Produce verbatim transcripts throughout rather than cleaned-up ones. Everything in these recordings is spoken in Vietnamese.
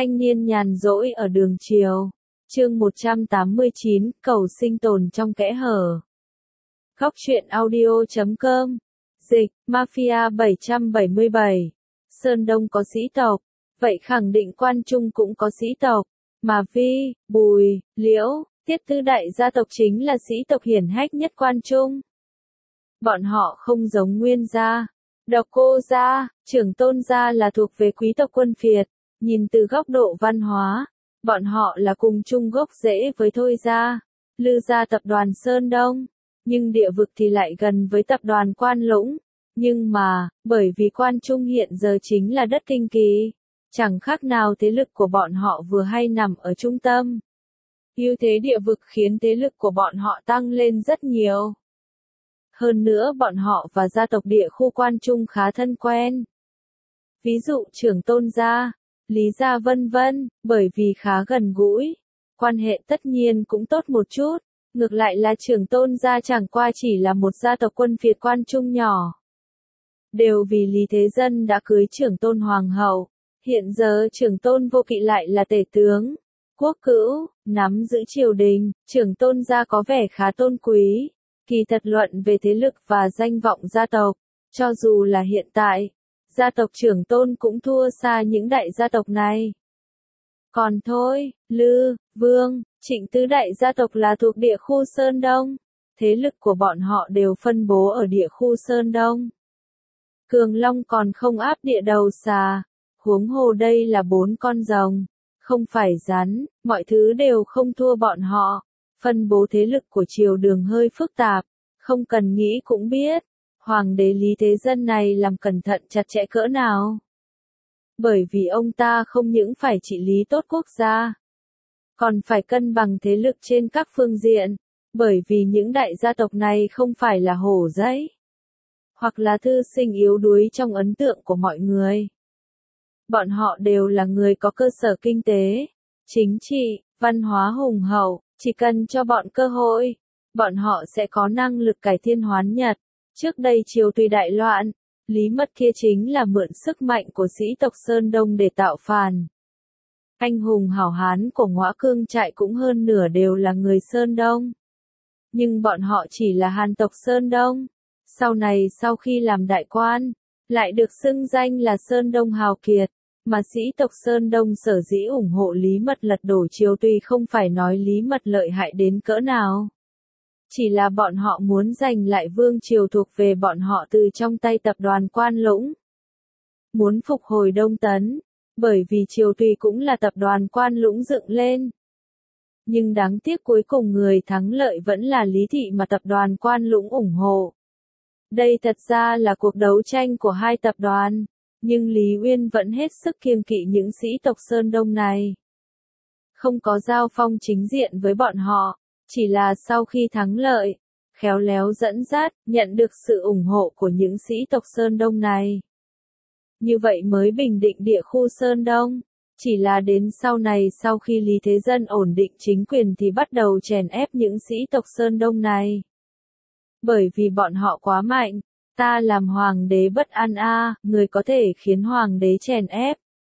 Thanh niên nhàn rỗi ở đường chiều. Chương một trăm tám mươi chín, cầu sinh tồn trong kẽ hở. Góc truyện audio chấm com. Dịch, Mafia bảy trăm bảy mươi bảy. Sơn Đông có sĩ tộc, vậy khẳng định Quan Trung cũng có sĩ tộc. Mà Vi, Bùi, Liễu, Tiết tứ đại gia tộc chính là sĩ tộc hiển hách nhất Quan Trung. Bọn họ không giống Nguyên gia, Độc Cô gia, Trưởng Tôn gia là thuộc về quý tộc quân phiệt. Nhìn từ góc độ văn hóa, bọn họ là cùng chung gốc rễ với Thôi gia, Lư gia tập đoàn Sơn Đông, nhưng địa vực thì lại gần với tập đoàn Quan Lũng. Nhưng mà, bởi vì Quan Trung hiện giờ chính là đất kinh kỳ, chẳng khác nào thế lực của bọn họ vừa hay nằm ở trung tâm. Ưu thế địa vực khiến thế lực của bọn họ tăng lên rất nhiều. Hơn nữa bọn họ và gia tộc địa khu Quan Trung khá thân quen. Ví dụ Trưởng Tôn gia, Lý gia vân vân, bởi vì khá gần gũi, quan hệ tất nhiên cũng tốt một chút. Ngược lại là Trưởng Tôn gia chẳng qua chỉ là một gia tộc quân phiệt Quan Trung nhỏ. Đều vì Lý Thế Dân đã cưới Trưởng Tôn hoàng hậu, hiện giờ Trưởng Tôn Vô Kỵ lại là tể tướng, quốc cữu, nắm giữ triều đình. Trưởng Tôn gia có vẻ khá tôn quý. Kỳ thật luận về thế lực và danh vọng gia tộc, cho dù là hiện tại, gia tộc Trưởng Tôn cũng thua xa những đại gia tộc này. Còn Thôi, Lư, Vương, Trịnh tứ đại gia tộc là thuộc địa khu Sơn Đông, thế lực của bọn họ đều phân bố ở địa khu Sơn Đông. Cường Long còn không áp địa đầu xà, huống hồ đây là bốn con rồng, không phải rắn, mọi thứ đều không thua bọn họ. Phân bố thế lực của triều đường hơi phức tạp, không cần nghĩ cũng biết, Hoàng đế Lý Thế Dân này làm cẩn thận chặt chẽ cỡ nào. Bởi vì ông ta không những phải trị lý tốt quốc gia, còn phải cân bằng thế lực trên các phương diện, bởi vì những đại gia tộc này không phải là hổ dãy, hoặc là thư sinh yếu đuối trong ấn tượng của mọi người. Bọn họ đều là người có cơ sở kinh tế, chính trị, văn hóa hùng hậu. Chỉ cần cho bọn cơ hội, bọn họ sẽ có năng lực cải thiên hoán nhật. Trước đây triều Tùy đại loạn, Lý Mật kia chính là mượn sức mạnh của sĩ tộc Sơn Đông để tạo phản. Anh hùng hảo hán của Ngõa Cương trại cũng hơn nửa đều là người Sơn Đông. Nhưng bọn họ chỉ là Hàn tộc Sơn Đông. Sau này sau khi làm đại quan, lại được xưng danh là Sơn Đông hào kiệt. Mà sĩ tộc Sơn Đông sở dĩ ủng hộ Lý Mật lật đổ triều Tùy không phải nói Lý Mật lợi hại đến cỡ nào. Chỉ là bọn họ muốn giành lại vương triều thuộc về bọn họ từ trong tay tập đoàn Quan Lũng. Muốn phục hồi Đông Tấn, bởi vì triều Tùy cũng là tập đoàn Quan Lũng dựng lên. Nhưng đáng tiếc cuối cùng người thắng lợi vẫn là Lý Thị mà tập đoàn Quan Lũng ủng hộ. Đây thật ra là cuộc đấu tranh của hai tập đoàn. Nhưng Lý Uyên vẫn hết sức kiêng kỵ những sĩ tộc Sơn Đông này. Không có giao phong chính diện với bọn họ, chỉ là sau khi thắng lợi, khéo léo dẫn dắt, nhận được sự ủng hộ của những sĩ tộc Sơn Đông này. Như vậy mới bình định địa khu Sơn Đông. Chỉ là đến sau này sau khi Lý Thế Dân ổn định chính quyền thì bắt đầu chèn ép những sĩ tộc Sơn Đông này. Bởi vì bọn họ quá mạnh. Ta làm hoàng đế bất an a, à, người có thể khiến hoàng đế chèn ép.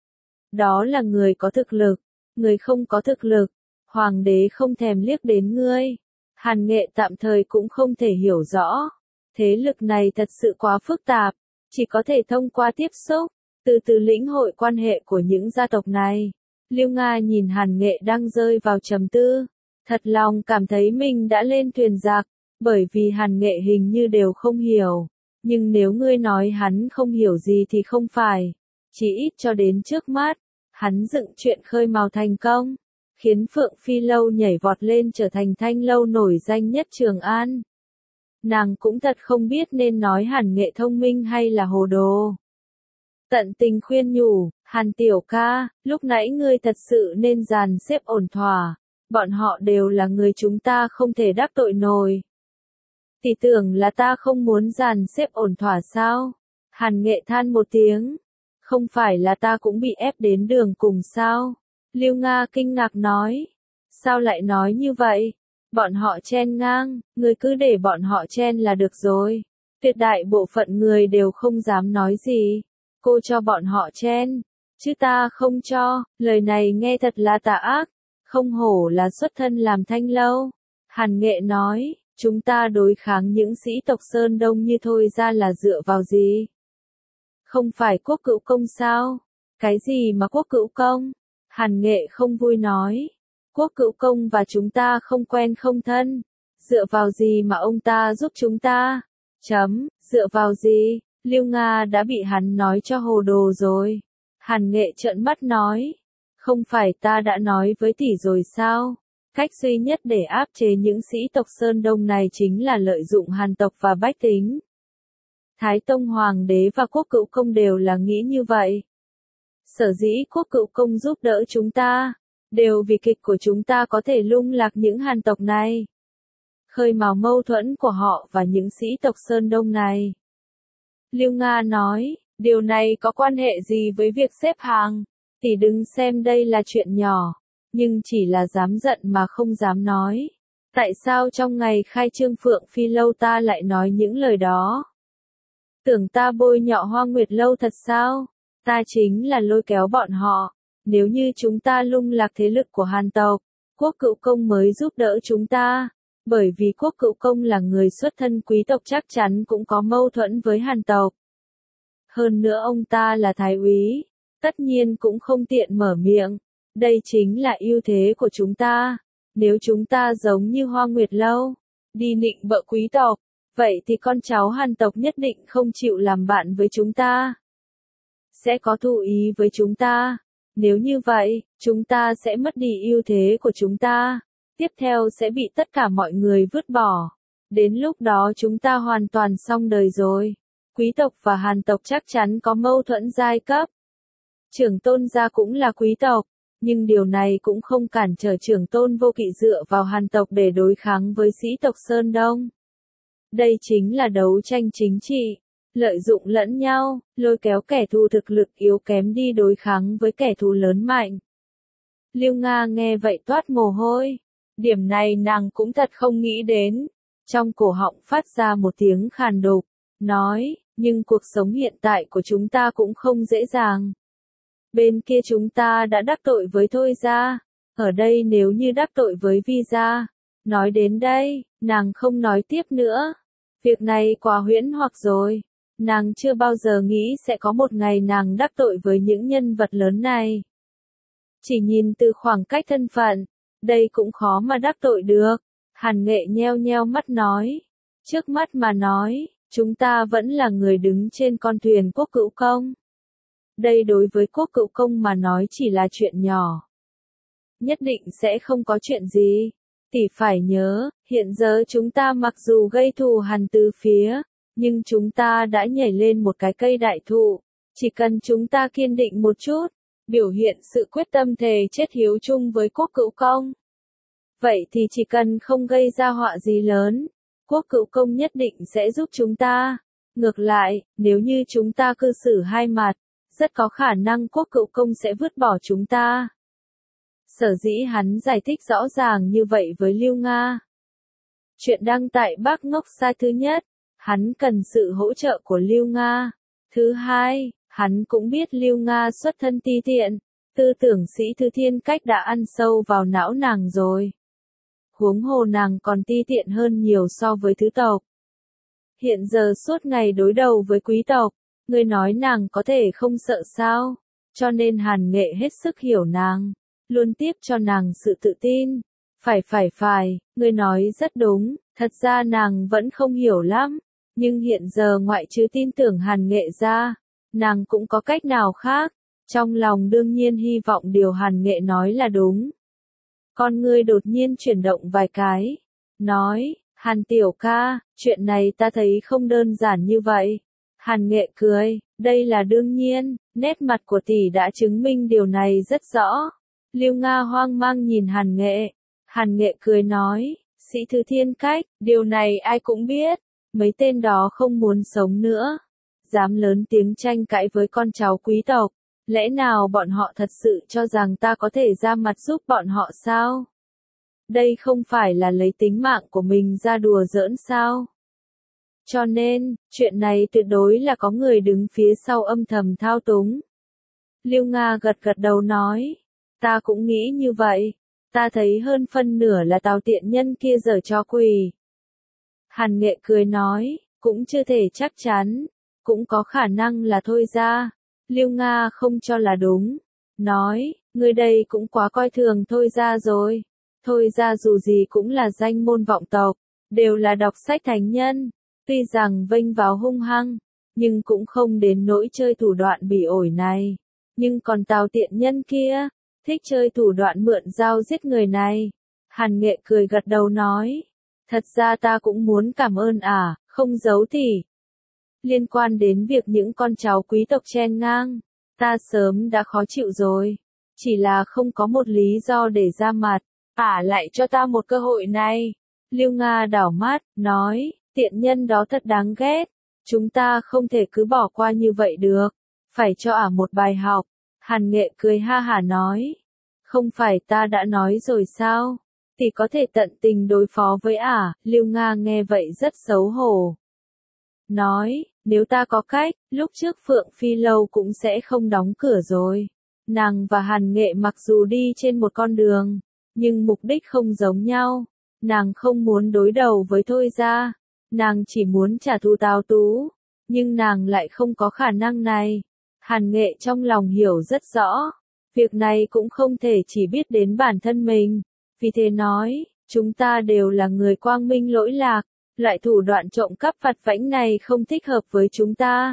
Đó là người có thực lực, người không có thực lực, hoàng đế không thèm liếc đến ngươi. Hàn Nghệ tạm thời cũng không thể hiểu rõ. Thế lực này thật sự quá phức tạp, chỉ có thể thông qua tiếp xúc, từ từ lĩnh hội quan hệ của những gia tộc này. Liêu Nga nhìn Hàn Nghệ đang rơi vào trầm tư, thật lòng cảm thấy mình đã lên thuyền giặc, bởi vì Hàn Nghệ hình như đều không hiểu. Nhưng nếu ngươi nói hắn không hiểu gì thì không phải. Chỉ ít cho đến trước mắt, hắn dựng chuyện khơi mào thành công, khiến Phượng Phi Lâu nhảy vọt lên trở thành thanh lâu nổi danh nhất Trường An. Nàng cũng thật không biết nên nói Hàn Nghệ thông minh hay là hồ đồ. Tận tình khuyên nhủ, Hàn tiểu ca, lúc nãy ngươi thật sự nên dàn xếp ổn thỏa, bọn họ đều là người chúng ta không thể đắc tội nổi. Tỷ tưởng là ta không muốn dàn xếp ổn thỏa sao? Hàn Nghệ than một tiếng. Không phải là ta cũng bị ép đến đường cùng sao? Liêu Nga kinh ngạc nói. Sao lại nói như vậy? Bọn họ chen ngang, người cứ để bọn họ chen là được rồi. Tuyệt đại bộ phận người đều không dám nói gì. Cô cho bọn họ chen. chứ ta không cho, lời này nghe thật là tà ác, không hổ là xuất thân làm thanh lâu. Hàn Nghệ nói, chúng ta đối kháng những sĩ tộc Sơn Đông như thôi ra là dựa vào gì? Không phải quốc cựu công sao? Cái gì mà quốc cựu công? Hàn Nghệ không vui nói, quốc cựu công và chúng ta không quen không thân, dựa vào gì mà ông ta giúp chúng ta? Chấm, dựa vào gì? Lưu Nga đã bị hắn nói cho hồ đồ rồi. Hàn Nghệ trợn mắt nói, không phải ta đã nói với tỷ rồi sao? Cách duy nhất để áp chế những sĩ tộc Sơn Đông này chính là lợi dụng Hàn tộc và bách tính. Thái Tông Hoàng đế và quốc cựu công đều là nghĩ như vậy. Sở dĩ quốc cựu công giúp đỡ chúng ta, đều vì kịch của chúng ta có thể lung lạc những Hàn tộc này, khơi mào mâu thuẫn của họ và những sĩ tộc Sơn Đông này. Lưu Nga nói, điều này có quan hệ gì với việc xếp hàng? Tỷ đừng xem đây là chuyện nhỏ, nhưng chỉ là dám giận mà không dám nói. Tại sao trong ngày khai trương Phượng Phi Lâu ta lại nói những lời đó? Tưởng ta bôi nhọ Hoa Nguyệt Lâu thật sao? Ta chính là lôi kéo bọn họ. Nếu như chúng ta lung lạc thế lực của Hàn tộc, quốc cựu công mới giúp đỡ chúng ta. Bởi vì quốc cựu công là người xuất thân quý tộc chắc chắn cũng có mâu thuẫn với Hàn tộc. Hơn nữa ông ta là thái úy, tất nhiên cũng không tiện mở miệng. Đây chính là ưu thế của chúng ta. Nếu chúng ta giống như Hoa Nguyệt Lâu, đi nịnh bợ quý tộc, vậy thì con cháu Hàn tộc nhất định không chịu làm bạn với chúng ta. Sẽ có thù ý với chúng ta. Nếu như vậy, chúng ta sẽ mất đi ưu thế của chúng ta. Tiếp theo sẽ bị tất cả mọi người vứt bỏ. Đến lúc đó chúng ta hoàn toàn xong đời rồi. Quý tộc và Hàn tộc chắc chắn có mâu thuẫn giai cấp. Trưởng tôn gia cũng là quý tộc, nhưng điều này cũng không cản trở trưởng tôn Vô Kỵ dựa vào Hàn tộc để đối kháng với sĩ tộc Sơn Đông. Đây chính là đấu tranh chính trị, lợi dụng lẫn nhau, lôi kéo kẻ thù thực lực yếu kém đi đối kháng với kẻ thù lớn mạnh. Lưu Nga nghe vậy toát mồ hôi. Điểm này nàng cũng thật không nghĩ đến. Trong cổ họng phát ra một tiếng khàn đục, nói, nhưng cuộc sống hiện tại của chúng ta cũng không dễ dàng. Bên kia chúng ta đã đắc tội với Thôi gia, ở đây nếu như đắc tội với Vi gia. Nói đến đây, nàng không nói tiếp nữa. Việc này quá huyễn hoặc rồi. Nàng chưa bao giờ nghĩ sẽ có một ngày nàng đắc tội với những nhân vật lớn này. Chỉ nhìn từ khoảng cách thân phận, đây cũng khó mà đắc tội được. Hàn Nghệ nheo nheo mắt nói. Trước mắt mà nói, chúng ta vẫn là người đứng trên con thuyền quốc cựu công. Đây đối với quốc cựu công mà nói chỉ là chuyện nhỏ. Nhất định sẽ không có chuyện gì. Tỷ phải nhớ, hiện giờ chúng ta mặc dù gây thù hằn từ phía, nhưng chúng ta đã nhảy lên một cái cây đại thụ. Chỉ cần chúng ta kiên định một chút, biểu hiện sự quyết tâm thề chết hiếu chung với quốc cựu công. Vậy thì chỉ cần không gây ra họa gì lớn, quốc cựu công nhất định sẽ giúp chúng ta. Ngược lại, nếu như chúng ta cư xử hai mặt, rất có khả năng quốc cựu công sẽ vứt bỏ chúng ta. Sở dĩ hắn giải thích rõ ràng như vậy với Lưu Nga. Chuyện đăng tại Bác Ngốc Sai thứ nhất, hắn cần sự hỗ trợ của Lưu Nga. Thứ hai, hắn cũng biết Lưu Nga xuất thân ti tiện, tư tưởng Sĩ Thư Thiên Cách đã ăn sâu vào não nàng rồi. Huống hồ nàng còn ti tiện hơn nhiều so với thứ tộc. Hiện giờ suốt ngày đối đầu với quý tộc, người nói nàng có thể không sợ sao, cho nên Hàn Nghệ hết sức hiểu nàng, luôn tiếp cho nàng sự tự tin. Phải phải phải, người nói rất đúng, thật ra nàng vẫn không hiểu lắm, nhưng hiện giờ ngoại trừ tin tưởng Hàn Nghệ ra, nàng cũng có cách nào khác, trong lòng đương nhiên hy vọng điều Hàn Nghệ nói là đúng. Con ngươi đột nhiên chuyển động vài cái, nói, Hàn tiểu ca, chuyện này ta thấy không đơn giản như vậy. Hàn Nghệ cười, đây là đương nhiên, nét mặt của tỷ đã chứng minh điều này rất rõ. Lưu Nga hoang mang nhìn Hàn Nghệ. Hàn Nghệ cười nói, Sĩ Thư Thiên Cách, điều này ai cũng biết, mấy tên đó không muốn sống nữa. Dám lớn tiếng tranh cãi với con cháu quý tộc, lẽ nào bọn họ thật sự cho rằng ta có thể ra mặt giúp bọn họ sao? Đây không phải là lấy tính mạng của mình ra đùa giỡn sao? Cho nên, chuyện này tuyệt đối là có người đứng phía sau âm thầm thao túng. Lưu Nga gật gật đầu nói. Ta cũng nghĩ như vậy. Ta thấy hơn phân nửa là Tào tiện nhân kia giở trò quỷ. Hàn Nghệ cười nói, cũng chưa thể chắc chắn. Cũng có khả năng là Thôi Gia. Lưu Nga không cho là đúng. Nói, người đây cũng quá coi thường Thôi Gia rồi. Thôi Gia dù gì cũng là danh môn vọng tộc. Đều là đọc sách thánh nhân. Tuy rằng vênh vào hung hăng. Nhưng cũng không đến nỗi chơi thủ đoạn bỉ ổi này. Nhưng còn Tào tiện nhân kia, thích chơi thủ đoạn mượn dao giết người này. Hàn Nghệ cười gật đầu nói. Thật ra ta cũng muốn cảm ơn ả, à, không giấu thì. Liên quan đến việc những con cháu quý tộc chen ngang, ta sớm đã khó chịu rồi. Chỉ là không có một lý do để ra mặt, ả à, lại cho ta một cơ hội này. Lưu Nga đảo mắt, nói, tiện nhân đó thật đáng ghét. Chúng ta không thể cứ bỏ qua như vậy được. Phải cho ả à một bài học. Hàn Nghệ cười ha hả nói. Không phải ta đã nói rồi sao? Thì có thể tận tình đối phó với ả. À. Lưu Nga nghe vậy rất xấu hổ. Nói, nếu ta có cách, lúc trước Phượng Phi Lâu cũng sẽ không đóng cửa rồi. Nàng và Hàn Nghệ mặc dù đi trên một con đường, nhưng mục đích không giống nhau. Nàng không muốn đối đầu với Thôi Gia. Nàng chỉ muốn trả thù Tào Tú. Nhưng nàng lại không có khả năng này. Hàn Nghệ trong lòng hiểu rất rõ. Việc này cũng không thể chỉ biết đến bản thân mình. Vì thế nói, chúng ta đều là người quang minh lỗi lạc. Loại thủ đoạn trộm cắp vặt vãnh này không thích hợp với chúng ta.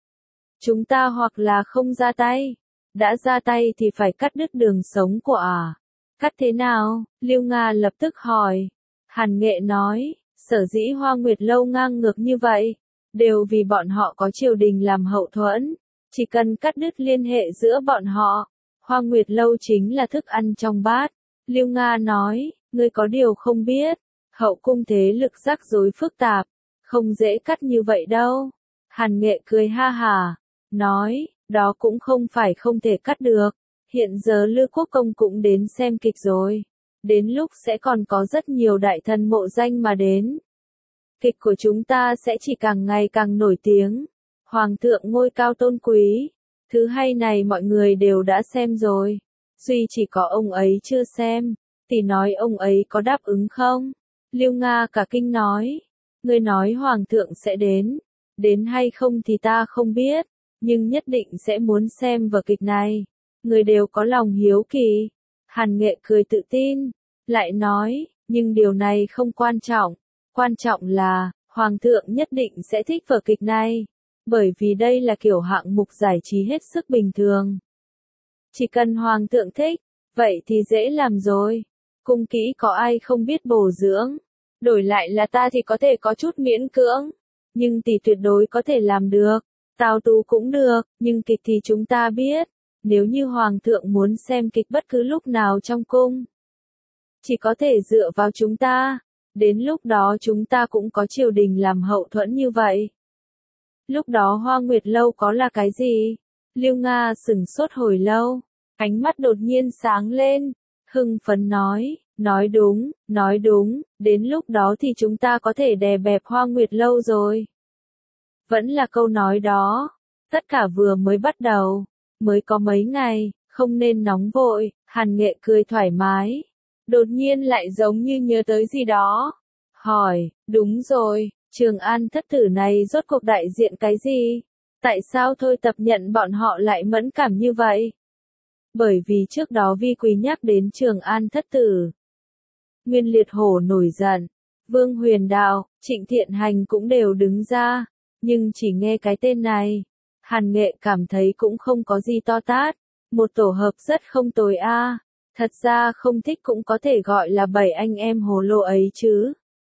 Chúng ta hoặc là không ra tay. Đã ra tay thì phải cắt đứt đường sống của ả. À. Cắt thế nào? Lưu Nga lập tức hỏi. Hàn Nghệ nói, sở dĩ Hoa Nguyệt Lâu ngang ngược như vậy, đều vì bọn họ có triều đình làm hậu thuẫn. Chỉ cần cắt đứt liên hệ giữa bọn họ, Hoa Nguyệt Lâu chính là thức ăn trong bát. Lưu Nga nói, ngươi có điều không biết, hậu cung thế lực rắc rối phức tạp, không dễ cắt như vậy đâu. Hàn Nghệ cười ha hả, nói, đó cũng không phải không thể cắt được. Hiện giờ Lư Quốc Công cũng đến xem kịch rồi. Đến lúc sẽ còn có rất nhiều đại thần mộ danh mà đến. Kịch của chúng ta sẽ chỉ càng ngày càng nổi tiếng. Hoàng thượng ngôi cao tôn quý. Thứ hay này mọi người đều đã xem rồi. Duy chỉ có ông ấy chưa xem. Thì nói ông ấy có đáp ứng không? Lưu Nga cả kinh nói. Người nói Hoàng thượng sẽ đến. Đến hay không thì ta không biết. Nhưng nhất định sẽ muốn xem vở kịch này. Người đều có lòng hiếu kỳ. Hàn Nghệ cười tự tin. Lại nói, nhưng điều này không quan trọng. Quan trọng là, Hoàng thượng nhất định sẽ thích vở kịch này. Bởi vì đây là kiểu hạng mục giải trí hết sức bình thường. Chỉ cần Hoàng thượng thích, vậy thì dễ làm rồi. Cung kỹ có ai không biết bổ dưỡng. Đổi lại là ta thì có thể có chút miễn cưỡng. Nhưng tỷ tuyệt đối có thể làm được. Tào Tú cũng được, nhưng kịch thì chúng ta biết. Nếu như Hoàng thượng muốn xem kịch bất cứ lúc nào trong cung, chỉ có thể dựa vào chúng ta. Đến lúc đó chúng ta cũng có triều đình làm hậu thuẫn như vậy. Lúc đó Hoa Nguyệt Lâu có là cái gì? Lưu Nga sửng sốt hồi lâu. Ánh mắt đột nhiên sáng lên. Hưng phấn nói. Nói đúng, nói đúng. Đến lúc đó thì chúng ta có thể đè bẹp Hoa Nguyệt Lâu rồi. Vẫn là câu nói đó. Tất cả vừa mới bắt đầu. Mới có mấy ngày. Không nên nóng vội. Hàn Nghệ cười thoải mái. Đột nhiên lại giống như nhớ tới gì đó. Hỏi, đúng rồi, Trường An thất tử này rốt cuộc đại diện cái gì? Tại sao Thôi Tập nhận bọn họ lại mẫn cảm như vậy? Bởi vì trước đó Vi Quý nhắc đến Trường An thất tử. Nguyên Liệt Hổ nổi giận. Vương Huyền Đạo, Trịnh Thiện Hành cũng đều đứng ra. Nhưng chỉ nghe cái tên này. Hàn Nghệ cảm thấy cũng không có gì to tát. Một tổ hợp rất không tồi a. À. Thật ra không thích cũng có thể gọi là bảy anh em hồ lô ấy chứ.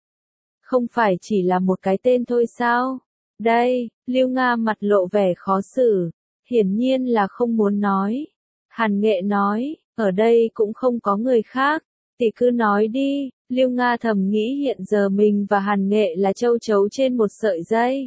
Không phải chỉ là một cái tên thôi sao? Đây, Lưu Nga mặt lộ vẻ khó xử. Hiển nhiên là không muốn nói. Hàn Nghệ nói, ở đây cũng không có người khác. Thì cứ nói đi. Lưu Nga thầm nghĩ hiện giờ mình và Hàn Nghệ là châu chấu trên một sợi dây.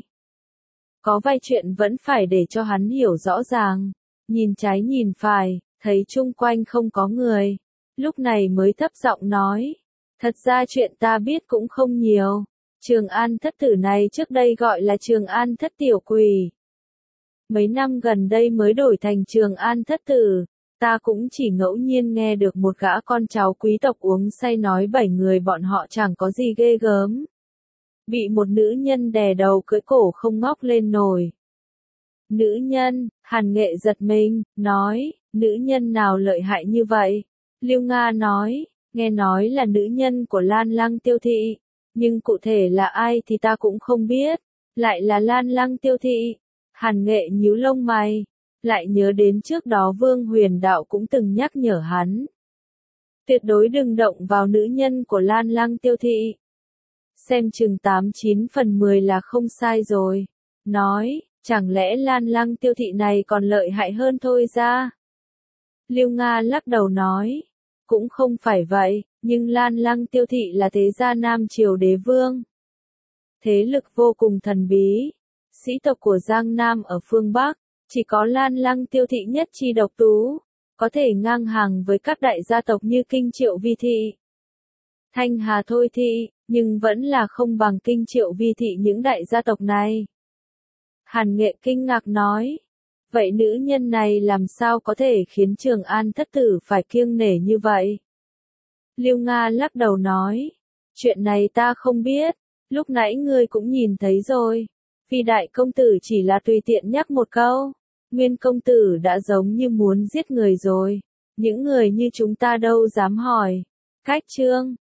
Có vài chuyện vẫn phải để cho hắn hiểu rõ ràng. Nhìn trái nhìn phải. Thấy chung quanh không có người, lúc này mới thấp giọng nói, thật ra chuyện ta biết cũng không nhiều, Trường An thất tử này trước đây gọi là Trường An thất tiểu quỷ. mấy năm gần đây mới đổi thành Trường An thất tử, ta cũng chỉ ngẫu nhiên nghe được một gã con cháu quý tộc uống say nói bảy người bọn họ chẳng có gì ghê gớm. Bị một nữ nhân đè đầu cưỡi cổ không ngóc lên nổi. Nữ nhân, Hàn Nghệ giật mình, nói, nữ nhân nào lợi hại như vậy? Lưu Nga nói, nghe nói là nữ nhân của Lan Lăng Tiêu Thị, nhưng cụ thể là ai thì ta cũng không biết, lại là Lan Lăng Tiêu Thị. Hàn Nghệ nhíu lông mày, lại nhớ đến trước đó Vương Huyền Đạo cũng từng nhắc nhở hắn. Tuyệt đối đừng động vào nữ nhân của Lan Lăng Tiêu Thị. Xem chừng tám chín phần mười là không sai rồi. Nói, chẳng lẽ Lan Lăng Tiêu Thị này còn lợi hại hơn thôi ra? Lưu Nga lắc đầu nói, cũng không phải vậy, nhưng Lan Lăng Tiêu Thị là thế gia Nam Triều đế vương. Thế lực vô cùng thần bí, sĩ tộc của Giang Nam ở phương Bắc, chỉ có Lan Lăng Tiêu Thị nhất chi độc tú, có thể ngang hàng với các đại gia tộc như Kinh Triệu Vi Thị, Thanh Hà Thôi Thị, nhưng vẫn là không bằng Kinh Triệu Vi Thị những đại gia tộc này. Hàn Nghệ kinh ngạc nói, vậy nữ nhân này làm sao có thể khiến Trường An thất tử phải kiêng nể như vậy? Lưu Nga lắc đầu nói, chuyện này ta không biết, lúc nãy ngươi cũng nhìn thấy rồi, Phi đại công tử chỉ là tùy tiện nhắc một câu, Nguyên công tử đã giống như muốn giết người rồi, những người như chúng ta đâu dám hỏi. Cách chương